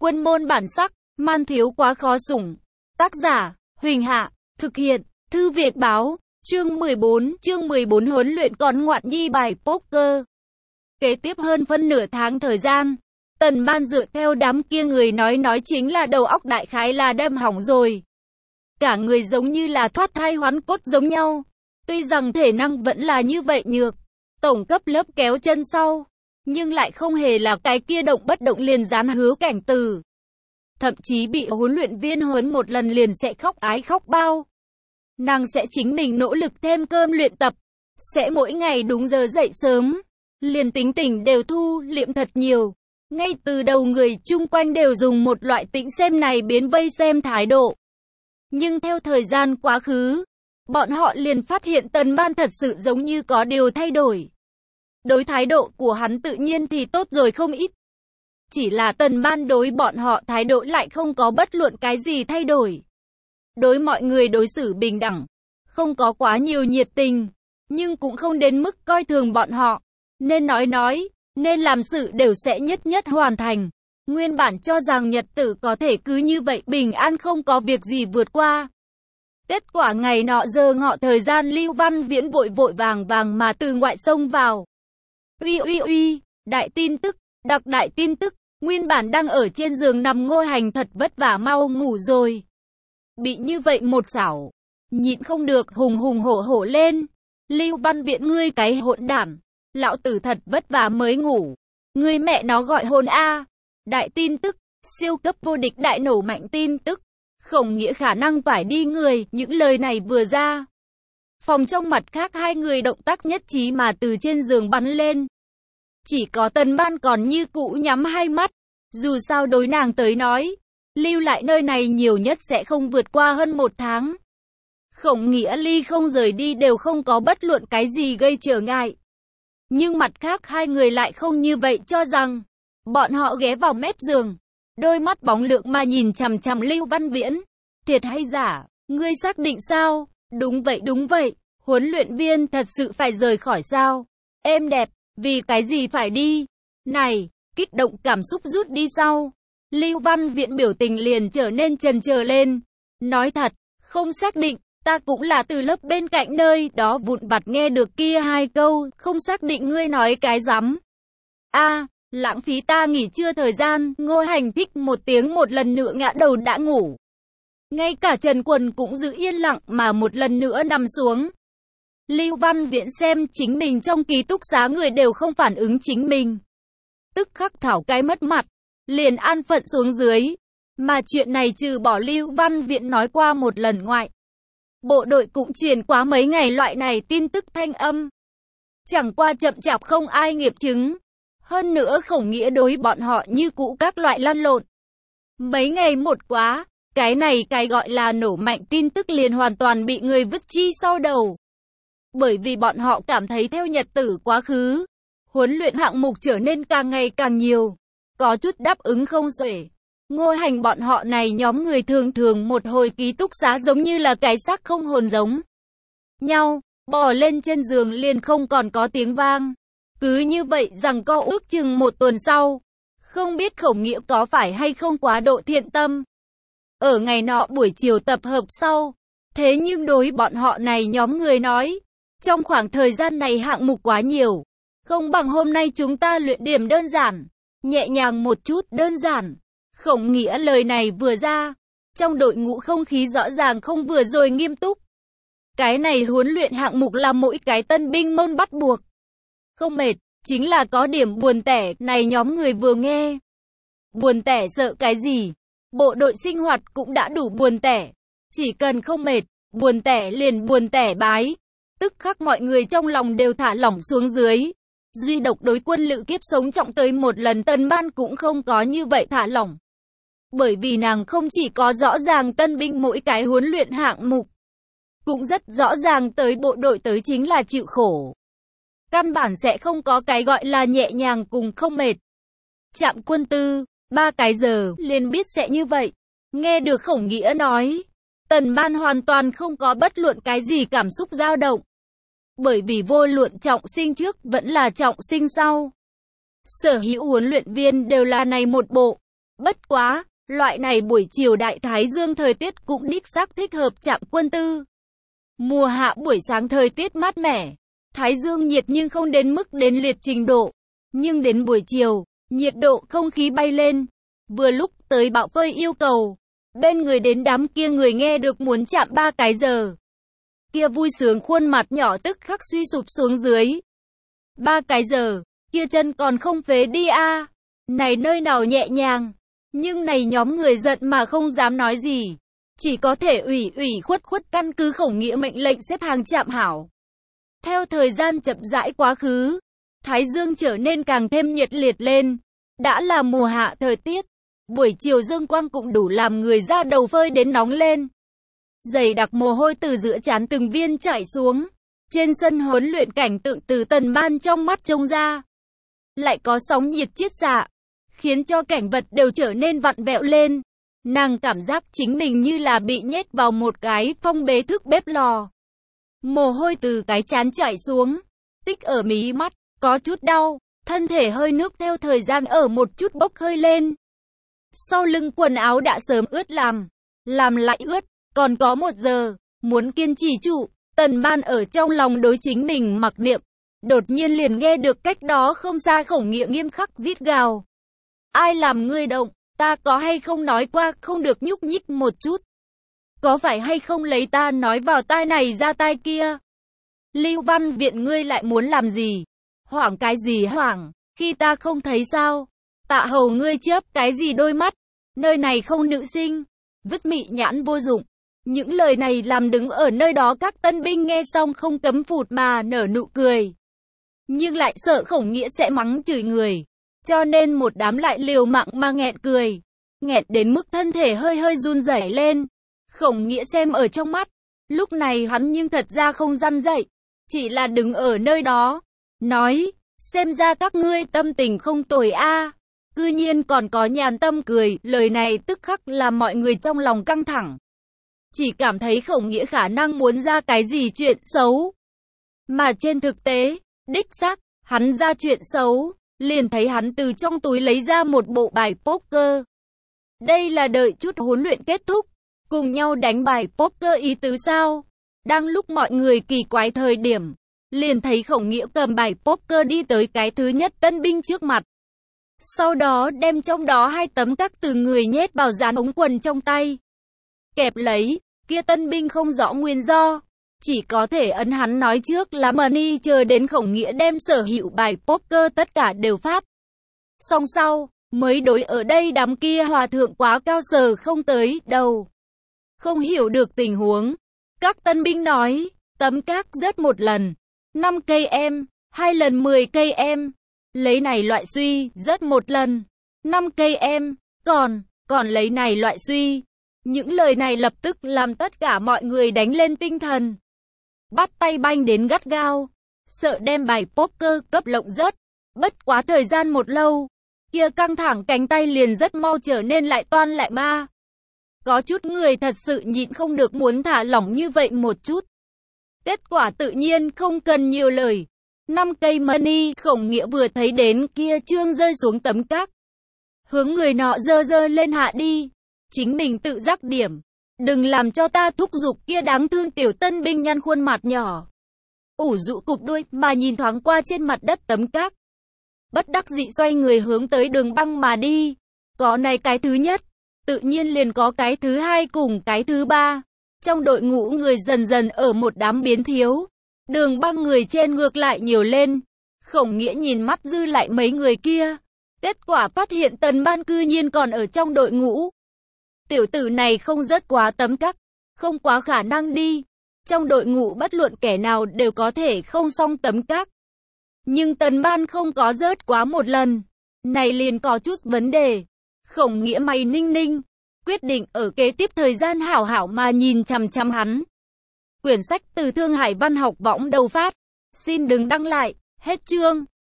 Quân môn bản sắc, man thiếu quá khó sủng. Tác giả, Huỳnh Hạ, thực hiện, Thư Viện Báo, chương 14 huấn luyện con ngoạn nhi bài poker. Kế tiếp hơn phân nửa tháng thời gian, Tần Ban dựa theo đám kia người nói chính là đầu óc đại khái là đem hỏng rồi. Cả người giống như là thoát thai hoán cốt giống nhau. Tuy rằng thể năng vẫn là như vậy nhược, tổng cấp lớp kéo chân sau, nhưng lại không hề là cái kia động bất động liền dán Hứa Cảnh Từ. Thậm chí bị huấn luyện viên huấn một lần liền sẽ khóc ái khóc bao. Nàng sẽ chính mình nỗ lực thêm cơm luyện tập, sẽ mỗi ngày đúng giờ dậy sớm, liền tính tình đều thu liệm thật nhiều. Ngay từ đầu người chung quanh đều dùng một loại tĩnh xem này biến vây xem thái độ. Nhưng theo thời gian quá khứ, bọn họ liền phát hiện Tần Ban thật sự giống như có điều thay đổi. Đối thái độ của hắn tự nhiên thì tốt rồi không ít. Chỉ là Tần Ban đối bọn họ thái độ lại không có bất luận cái gì thay đổi. Đối mọi người đối xử bình đẳng, không có quá nhiều nhiệt tình, nhưng cũng không đến mức coi thường bọn họ. Nên nói, nên làm sự đều sẽ nhất hoàn thành. Nguyên bản cho rằng nhật tử có thể cứ như vậy bình an không có việc gì vượt qua. Kết quả ngày nọ giờ ngọ thời gian Lưu Văn Viễn vội vàng mà từ ngoại xông vào. Uy, đại tin tức, đặc đại tin tức, nguyên bản đang ở trên giường nằm Ngô Hành thật vất vả mau ngủ rồi. Bị như vậy một xảo, nhịn không được hùng hổ lên. Lưu Văn Viễn ngươi cái hỗn đản, lão tử thật vất vả mới ngủ. Ngươi mẹ nó gọi hôn a. Đại tin tức, siêu cấp vô địch đại nổ mạnh tin tức. Khổng Nghĩa khả năng phải đi người, những lời này vừa ra. Phòng trong mặt khác hai người động tác nhất trí mà từ trên giường bắn lên. Chỉ có Tần Ban còn như cũ nhắm hai mắt. Dù sao đối nàng tới nói, lưu lại nơi này nhiều nhất sẽ không vượt qua hơn 1 tháng. Khổng Nghĩa ly không rời đi đều không có bất luận cái gì gây trở ngại. Nhưng mặt khác hai người lại không như vậy cho rằng. Bọn họ ghé vào mép giường, đôi mắt bóng lượng mà nhìn chằm Lưu Văn Viễn. Thiệt hay giả, ngươi xác định sao? Đúng vậy, huấn luyện viên thật sự phải rời khỏi sao? Em đẹp, vì cái gì phải đi? Này, kích động cảm xúc rút đi sau. Lưu Văn Viễn biểu tình liền trở nên chần chờ lên. Nói thật, không xác định, ta cũng là từ lớp bên cạnh nơi đó vụn vặt nghe được kia hai câu, không xác định ngươi nói cái rắm. Lãng phí ta nghỉ trưa thời gian, Ngô Hành thích một tiếng một lần nữa ngã đầu đã ngủ. Ngay cả Trần Quần cũng giữ yên lặng mà một lần nữa nằm xuống. Lưu Văn Viễn xem chính mình trong ký túc xá người đều không phản ứng chính mình. Tức khắc thảo cái mất mặt, liền an phận xuống dưới. Mà chuyện này trừ bỏ Lưu Văn Viễn nói qua một lần ngoại. Bộ đội cũng truyền quá mấy ngày loại này tin tức thanh âm. Chẳng qua chậm chạp không ai nghiệm chứng. Hơn nữa Khổng Nghĩa đối bọn họ như cũ các loại lăn lộn. Mấy ngày một quá, cái này cái gọi là nổ mạnh tin tức liền hoàn toàn bị người vứt chi sau đầu. Bởi vì bọn họ cảm thấy theo nhật tử quá khứ, huấn luyện hạng mục trở nên càng ngày càng nhiều, có chút đáp ứng không xuể. Ngô Hành bọn họ này nhóm người thường một hồi ký túc xá giống như là cái xác không hồn giống nhau, bò lên trên giường liền không còn có tiếng vang. Cứ như vậy rằng co ước chừng 1 tuần sau, không biết Khổng Nghĩa có phải hay không quá độ thiện tâm. Ở ngày nọ buổi chiều tập hợp sau, thế nhưng đối bọn họ này nhóm người nói, trong khoảng thời gian này hạng mục quá nhiều, không bằng hôm nay chúng ta luyện điểm đơn giản, nhẹ nhàng một chút đơn giản. Khổng Nghĩa lời này vừa ra, trong đội ngũ không khí rõ ràng không vừa rồi nghiêm túc. Cái này huấn luyện hạng mục là mỗi cái tân binh môn bắt buộc. Không mệt, chính là có điểm buồn tẻ, này nhóm người vừa nghe. Buồn tẻ sợ cái gì? Bộ đội sinh hoạt cũng đã đủ buồn tẻ. Chỉ cần không mệt, buồn tẻ liền buồn tẻ bái. Tức khắc mọi người trong lòng đều thả lỏng xuống dưới. Duy độc đối quân lữ kiếp sống trọng tới một lần Tần Ban cũng không có như vậy thả lỏng. Bởi vì nàng không chỉ có rõ ràng tân binh mỗi cái huấn luyện hạng mục, cũng rất rõ ràng tới bộ đội tới chính là chịu khổ. Căn bản sẽ không có cái gọi là nhẹ nhàng cùng không mệt. Trạm quân tư, 3 cái giờ, liền biết sẽ như vậy. Nghe được Khổng Nghĩa nói, Tần Ban hoàn toàn không có bất luận cái gì cảm xúc dao động. Bởi vì vô luận trọng sinh trước vẫn là trọng sinh sau. Sở hữu huấn luyện viên đều là này một bộ. Bất quá, loại này buổi chiều đại thái dương thời tiết cũng đích xác thích hợp Trạm Quân Tư. Mùa hạ buổi sáng thời tiết mát mẻ, thái dương nhiệt nhưng không đến mức đến liệt trình độ. Nhưng đến buổi chiều, nhiệt độ không khí bay lên. Vừa lúc tới bạo phơi yêu cầu. Bên người đến đám kia người nghe được muốn chạm 3 cái giờ. Kia vui sướng khuôn mặt nhỏ tức khắc suy sụp xuống dưới. 3 cái giờ, kia chân còn không phế đi a. Này nơi nào nhẹ nhàng. Nhưng này nhóm người giận mà không dám nói gì. Chỉ có thể ủy khuất căn cứ Khổng Nghĩa mệnh lệnh xếp hàng chạm hảo. Theo thời gian chậm rãi quá khứ, thái dương trở nên càng thêm nhiệt liệt lên. Đã là mùa hạ thời tiết, buổi chiều dương quang cũng đủ làm người da đầu phơi đến nóng lên. Dày đặc mồ hôi từ giữa trán từng viên chảy xuống. Trên sân huấn luyện cảnh tượng từ Tần Ban trong mắt trông ra. Lại có sóng nhiệt chiết xạ, khiến cho cảnh vật đều trở nên vặn vẹo lên. Nàng cảm giác chính mình như là bị nhét vào một cái phong bế thức bếp lò. Mồ hôi từ cái trán chảy xuống, tích ở mí mắt, có chút đau, thân thể hơi nước theo thời gian ở một chút bốc hơi lên. Sau lưng quần áo đã sớm ướt làm lại ướt, còn có 1 giờ, muốn kiên trì trụ. Tần Ban ở trong lòng đối chính mình mặc niệm, đột nhiên liền nghe được cách đó không xa Khổng Nghĩa nghiêm khắc rít gào. Ai làm ngươi động, ta có hay không nói qua không được nhúc nhích một chút? Có phải hay không lấy ta nói vào tai này ra tai kia? Lưu Văn Viện ngươi lại muốn làm gì? Hoảng cái gì hoảng, khi ta không thấy sao? Tạ Hầu ngươi chớp cái gì đôi mắt? Nơi này không nữ sinh, vứt mị nhãn vô dụng. Những lời này làm đứng ở nơi đó các tân binh nghe xong không cấm phụt mà nở nụ cười. Nhưng lại sợ Khổng Nghĩa sẽ mắng chửi người. Cho nên một đám lại liều mạng mà nghẹn cười. Nghẹn đến mức thân thể hơi run rẩy lên. Khổng Nghĩa xem ở trong mắt. Lúc này hắn nhưng thật ra không răn dậy. Chỉ là đứng ở nơi đó. Nói, xem ra các ngươi tâm tình không tồi a. Cư nhiên còn có nhàn tâm cười. Lời này tức khắc làm mọi người trong lòng căng thẳng. Chỉ cảm thấy Khổng Nghĩa khả năng muốn ra cái gì chuyện xấu. Mà trên thực tế, đích xác, hắn ra chuyện xấu. Liền thấy hắn từ trong túi lấy ra một bộ bài poker. Đây là đợi chút huấn luyện kết thúc, cùng nhau đánh bài poker ý tứ sao? Đang lúc mọi người kỳ quái thời điểm, liền thấy Khổng Nghĩa cầm bài poker đi tới cái thứ nhất tân binh trước mặt. Sau đó đem trong đó 2 tấm các từ người nhét vào dán ống quần trong tay. Kẹp lấy, kia tân binh không rõ nguyên do. Chỉ có thể ấn hắn nói trước là money chờ đến Khổng Nghĩa đem sở hữu bài poker tất cả đều phát. Xong sau, mới đối ở đây đám kia hòa thượng quá cao sờ không tới đầu. Không hiểu được tình huống. Các tân binh nói, tấm các rớt 1 lần, 5 cây em, 2 lần 10 cây em. Lấy này loại suy, rớt 1 lần, 5 cây em, còn lấy này loại suy. Những lời này lập tức làm tất cả mọi người đánh lên tinh thần. Bắt tay banh đến gắt gao, sợ đem bài poker cấp lộng rớt. Bất quá thời gian một lâu, kia căng thẳng cánh tay liền rất mau trở nên lại toan lại ma. Có chút người thật sự nhịn không được muốn thả lỏng như vậy một chút. Kết quả tự nhiên không cần nhiều lời. 5 cây money, Khổng Nghĩa vừa thấy đến kia trương rơi xuống tấm các. Hướng người nọ dơ lên hạ đi. Chính mình tự giác điểm. Đừng làm cho ta thúc giục kia đáng thương tiểu tân binh nhăn khuôn mặt nhỏ. Ủ rũ cụp đuôi mà nhìn thoáng qua trên mặt đất tấm các. Bất đắc dĩ xoay người hướng tới Đường Băng mà đi. Có này cái thứ nhất, tự nhiên liền có cái thứ hai cùng cái thứ ba. Trong đội ngũ người dần dần ở một đám biến thiếu. Đường Băng người trên ngược lại nhiều lên. Khổng Nghĩa nhìn mắt dư lại mấy người kia. Kết quả phát hiện Tần Ban cư nhiên còn ở trong đội ngũ. Tiểu tử này không rớt quá tấm các, không quá khả năng đi. Trong đội ngũ bất luận kẻ nào đều có thể không xong tấm các. Nhưng Tần Ban không có rớt quá 1 lần. Này liền có chút vấn đề. Khổng Nghĩa mày ninh, quyết định ở kế tiếp thời gian hảo hảo mà nhìn chằm chằm hắn. Quyển sách từ Thương Hải Văn học võng đầu phát. Xin đừng đăng lại, hết chương.